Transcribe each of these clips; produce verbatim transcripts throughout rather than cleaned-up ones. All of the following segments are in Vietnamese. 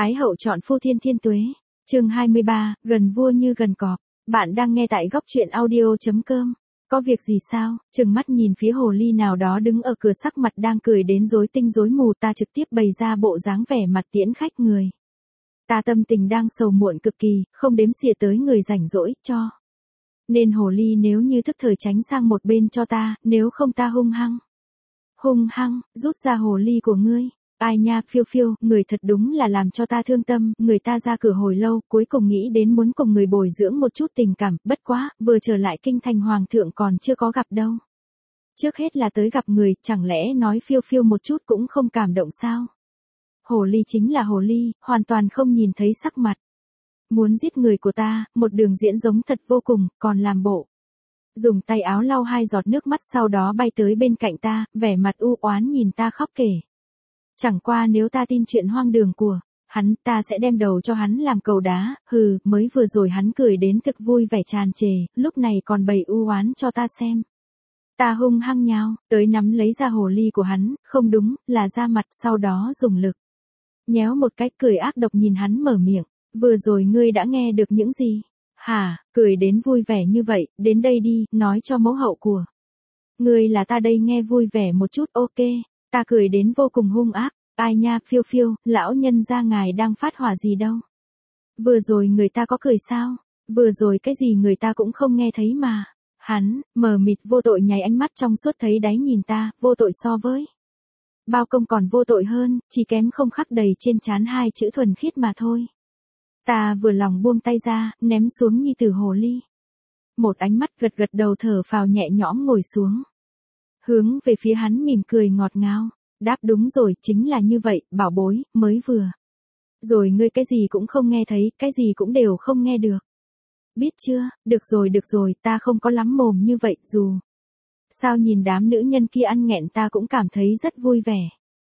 Thái hậu chọn phu thiên thiên tuế. Chương hai mươi ba, gần vua như gần cọp. Bạn đang nghe tại góc truyện audio.com. Có việc gì sao? Trừng mắt nhìn phía hồ ly nào đó đứng ở cửa, sắc mặt đang cười đến rối tinh rối mù, ta trực tiếp bày ra bộ dáng vẻ mặt tiễn khách người. Ta tâm tình đang sầu muộn cực kỳ, không đếm xỉa tới người rảnh rỗi, cho. Nên hồ ly nếu như thức thời tránh sang một bên cho ta, nếu không ta hung hăng. Hung hăng, rút ra hồ ly của ngươi. Ai nha, phiêu phiêu, người thật đúng là làm cho ta thương tâm, người ta ra cửa hồi lâu, cuối cùng nghĩ đến muốn cùng người bồi dưỡng một chút tình cảm, bất quá, vừa trở lại kinh thành hoàng thượng còn chưa có gặp đâu. Trước hết là tới gặp người, chẳng lẽ nói phiêu phiêu một chút cũng không cảm động sao? Hồ ly chính là hồ ly, hoàn toàn không nhìn thấy sắc mặt. Muốn giết người của ta, một đường diễn giống thật vô cùng, còn làm bộ. Dùng tay áo lau hai giọt nước mắt, sau đó bay tới bên cạnh ta, vẻ mặt u oán nhìn ta khóc kể. Chẳng qua nếu ta tin chuyện hoang đường của hắn, ta sẽ đem đầu cho hắn làm cầu đá, hừ, mới vừa rồi hắn cười đến thực vui vẻ tràn trề, lúc này còn bày u oán cho ta xem. Ta hung hăng nhào, tới nắm lấy ra hồ ly của hắn, không đúng, là ra mặt, sau đó dùng lực. Nhéo một cái, cười ác độc nhìn hắn mở miệng, vừa rồi ngươi đã nghe được những gì? Hả, cười đến vui vẻ như vậy, đến đây đi, nói cho mẫu hậu của. Ngươi là ta đây nghe vui vẻ một chút, ok. Ta cười đến vô cùng hung ác, ai nha, phiêu phiêu, lão nhân gia ngài đang phát hỏa gì đâu. Vừa rồi người ta có cười sao? Vừa rồi cái gì người ta cũng không nghe thấy mà. Hắn, mờ mịt vô tội nháy ánh mắt trong suốt thấy đáy nhìn ta, vô tội so với. Bao công còn vô tội hơn, chỉ kém không khắc đầy trên trán hai chữ thuần khiết mà thôi. Ta vừa lòng buông tay ra, ném xuống nhi tử hồ ly. Một ánh mắt gật gật đầu thở phào nhẹ nhõm ngồi xuống. Hướng về phía hắn mỉm cười ngọt ngào, đáp đúng rồi, chính là như vậy, bảo bối, mới vừa. Rồi ngươi cái gì cũng không nghe thấy, cái gì cũng đều không nghe được. Biết chưa, được rồi được rồi, ta không có lắm mồm như vậy, dù. Sao nhìn đám nữ nhân kia ăn nghẹn ta cũng cảm thấy rất vui vẻ.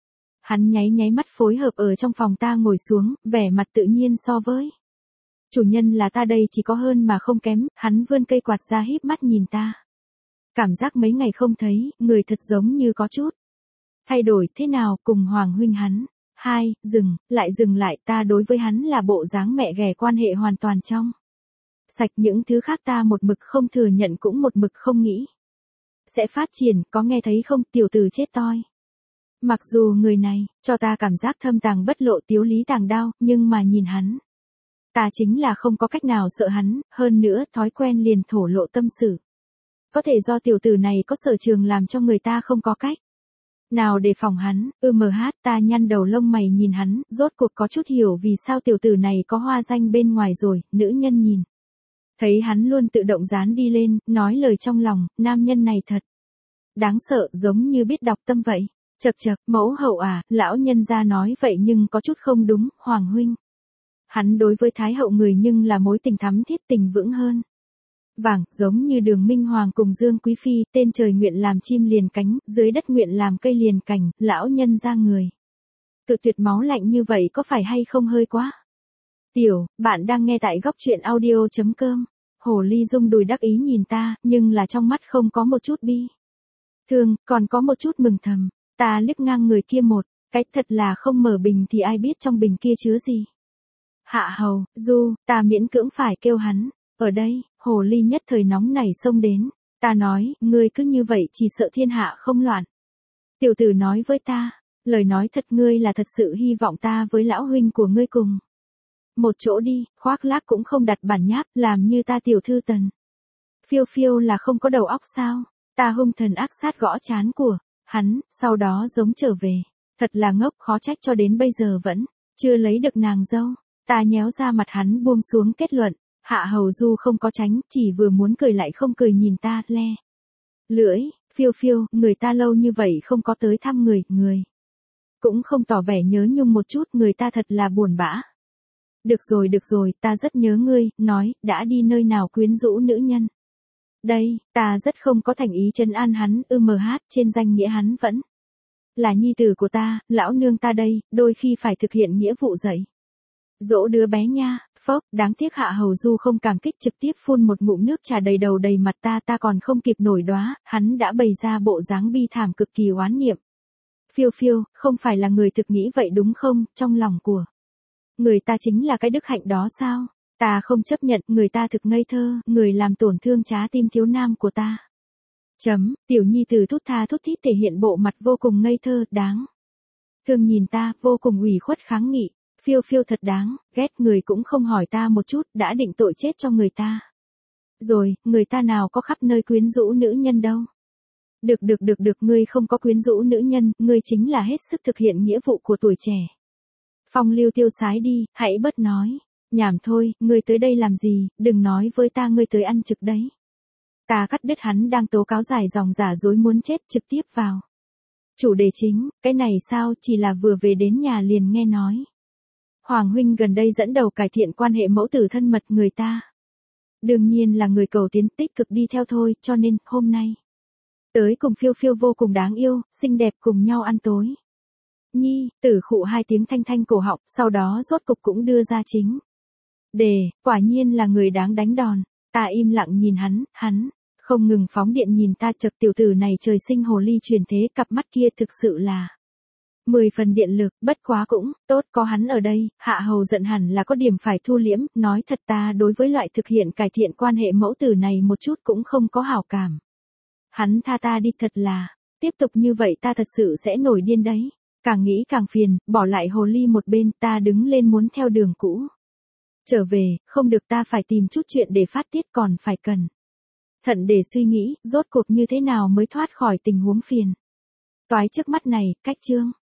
Hắn nháy nháy mắt phối hợp ở trong phòng ta ngồi xuống, vẻ mặt tự nhiên so với. Chủ nhân là ta đây chỉ có hơn mà không kém, hắn vươn cây quạt ra híp mắt nhìn ta. Cảm giác mấy ngày không thấy, người thật giống như có chút. Thay đổi thế nào cùng Hoàng huynh hắn. Hai, dừng, lại dừng lại, ta đối với hắn là bộ dáng mẹ ghẻ, quan hệ hoàn toàn trong. Sạch, những thứ khác ta một mực không thừa nhận cũng một mực không nghĩ. Sẽ phát triển, có nghe thấy không, tiểu tử chết toi. Mặc dù người này, cho ta cảm giác thâm tàng bất lộ, tiếu lý tàng đao, nhưng mà nhìn hắn. Ta chính là không có cách nào sợ hắn, hơn nữa thói quen liền thổ lộ tâm sự. Có thể do tiểu tử này có sở trường làm cho người ta không có cách nào đề phòng hắn, ư mờ hát, ta nhăn đầu lông mày nhìn hắn, rốt cuộc có chút hiểu vì sao tiểu tử này có hoa danh bên ngoài rồi, nữ nhân nhìn. Thấy hắn luôn tự động dán đi lên, nói lời trong lòng, nam nhân này thật đáng sợ, giống như biết đọc tâm vậy. Chậc chậc, mẫu hậu à, lão nhân gia nói vậy nhưng có chút không đúng, Hoàng huynh. Hắn đối với Thái hậu người nhưng là mối tình thắm thiết, tình vững hơn. Vàng, giống như Đường Minh Hoàng cùng Dương Quý Phi, tên trời nguyện làm chim liền cánh, dưới đất nguyện làm cây liền cành, lão nhân ra người. Cự tuyệt máu lạnh như vậy có phải hay không hơi quá? Tiểu, bạn đang nghe tại góc truyện audio.com. Hồ ly rung đùi đắc ý nhìn ta, nhưng là trong mắt không có một chút bi thương, còn có một chút mừng thầm. Ta liếc ngang người kia một cái, thật là không mở bình thì ai biết trong bình kia chứa gì. Hạ hầu, du, ta miễn cưỡng phải kêu hắn. Ở đây, hồ ly nhất thời nóng nảy xông đến. Ta nói, ngươi cứ như vậy chỉ sợ thiên hạ không loạn. Tiểu tử nói với ta, lời nói thật, ngươi là thật sự hy vọng ta với lão huynh của ngươi cùng một chỗ đi, khoác lác cũng không đặt bản nháp, làm như ta tiểu thư Tần. Phiêu phiêu là không có đầu óc sao? Ta hung thần ác sát gõ trán của hắn, sau đó giống trở về. Thật là ngốc, khó trách cho đến bây giờ vẫn chưa lấy được nàng dâu. Ta nhéo ra mặt hắn buông xuống kết luận. Hạ hầu du không có tránh, chỉ vừa muốn cười lại không cười nhìn ta, le. Lưỡi, phiêu phiêu, người ta lâu như vậy không có tới thăm người, người. Cũng không tỏ vẻ nhớ nhung một chút, người ta thật là buồn bã. Được rồi được rồi, ta rất nhớ ngươi, nói, đã đi nơi nào quyến rũ nữ nhân. Đây, ta rất không có thành ý trấn an hắn, ư mờ hát, trên danh nghĩa hắn vẫn là nhi tử của ta, lão nương ta đây, đôi khi phải thực hiện nghĩa vụ dạy dỗ đứa bé nha. Phốc, đáng tiếc Hạ hầu du không cảm kích, trực tiếp phun một ngụm nước trà đầy đầu đầy mặt ta, ta còn không kịp nổi đoá, hắn đã bày ra bộ dáng bi thảm cực kỳ oán niệm. Phiêu phiêu, không phải là người thực nghĩ vậy đúng không, trong lòng của Người ta chính là cái đức hạnh đó sao? Ta không chấp nhận, người ta thực ngây thơ, người làm tổn thương trái tim thiếu nam của ta. Chấm, tiểu nhi tử thút tha thút thít thể hiện bộ mặt vô cùng ngây thơ, đáng thương nhìn ta, vô cùng ủy khuất kháng nghị, phiêu phiêu thật đáng, ghét, người cũng không hỏi ta một chút, đã định tội chết cho người ta. Rồi, người ta nào có khắp nơi quyến rũ nữ nhân đâu. Được được được được, ngươi không có quyến rũ nữ nhân, ngươi chính là hết sức thực hiện nghĩa vụ của tuổi trẻ. Phong lưu tiêu sái đi, hãy bớt nói. Nhảm thôi, ngươi tới đây làm gì, đừng nói với ta ngươi tới ăn trực đấy. Ta cắt đứt hắn đang tố cáo dài dòng giả dối muốn chết, trực tiếp vào chủ đề chính, cái này sao, chỉ là vừa về đến nhà liền nghe nói. Hoàng huynh gần đây dẫn đầu cải thiện quan hệ mẫu tử thân mật người ta. Đương nhiên là người cầu tiến tích cực đi theo thôi, cho nên, hôm nay. Tới cùng phiêu phiêu vô cùng đáng yêu, xinh đẹp cùng nhau ăn tối. Nhi, tử khụ hai tiếng thanh thanh cổ họng, sau đó rốt cục cũng đưa ra chính. Đề, quả nhiên là người đáng đánh đòn. Ta im lặng nhìn hắn, hắn, không ngừng phóng điện nhìn ta, chật, tiểu tử này trời sinh hồ ly truyền thế, cặp mắt kia thực sự là mười phần điện lực, bất quá cũng, tốt có hắn ở đây, hạ hầu giận hẳn là có điểm phải thu liễm, nói thật ta đối với loại thực hiện cải thiện quan hệ mẫu tử này một chút cũng không có hảo cảm. Hắn tha ta đi, thật là, tiếp tục như vậy ta thật sự sẽ nổi điên đấy. Càng nghĩ càng phiền, bỏ lại hồ ly một bên, ta đứng lên muốn theo đường cũ. Trở về, không được, ta phải tìm chút chuyện để phát tiết, còn phải cần thận để suy nghĩ, rốt cuộc như thế nào mới thoát khỏi tình huống phiền toái trước mắt này, cách chương.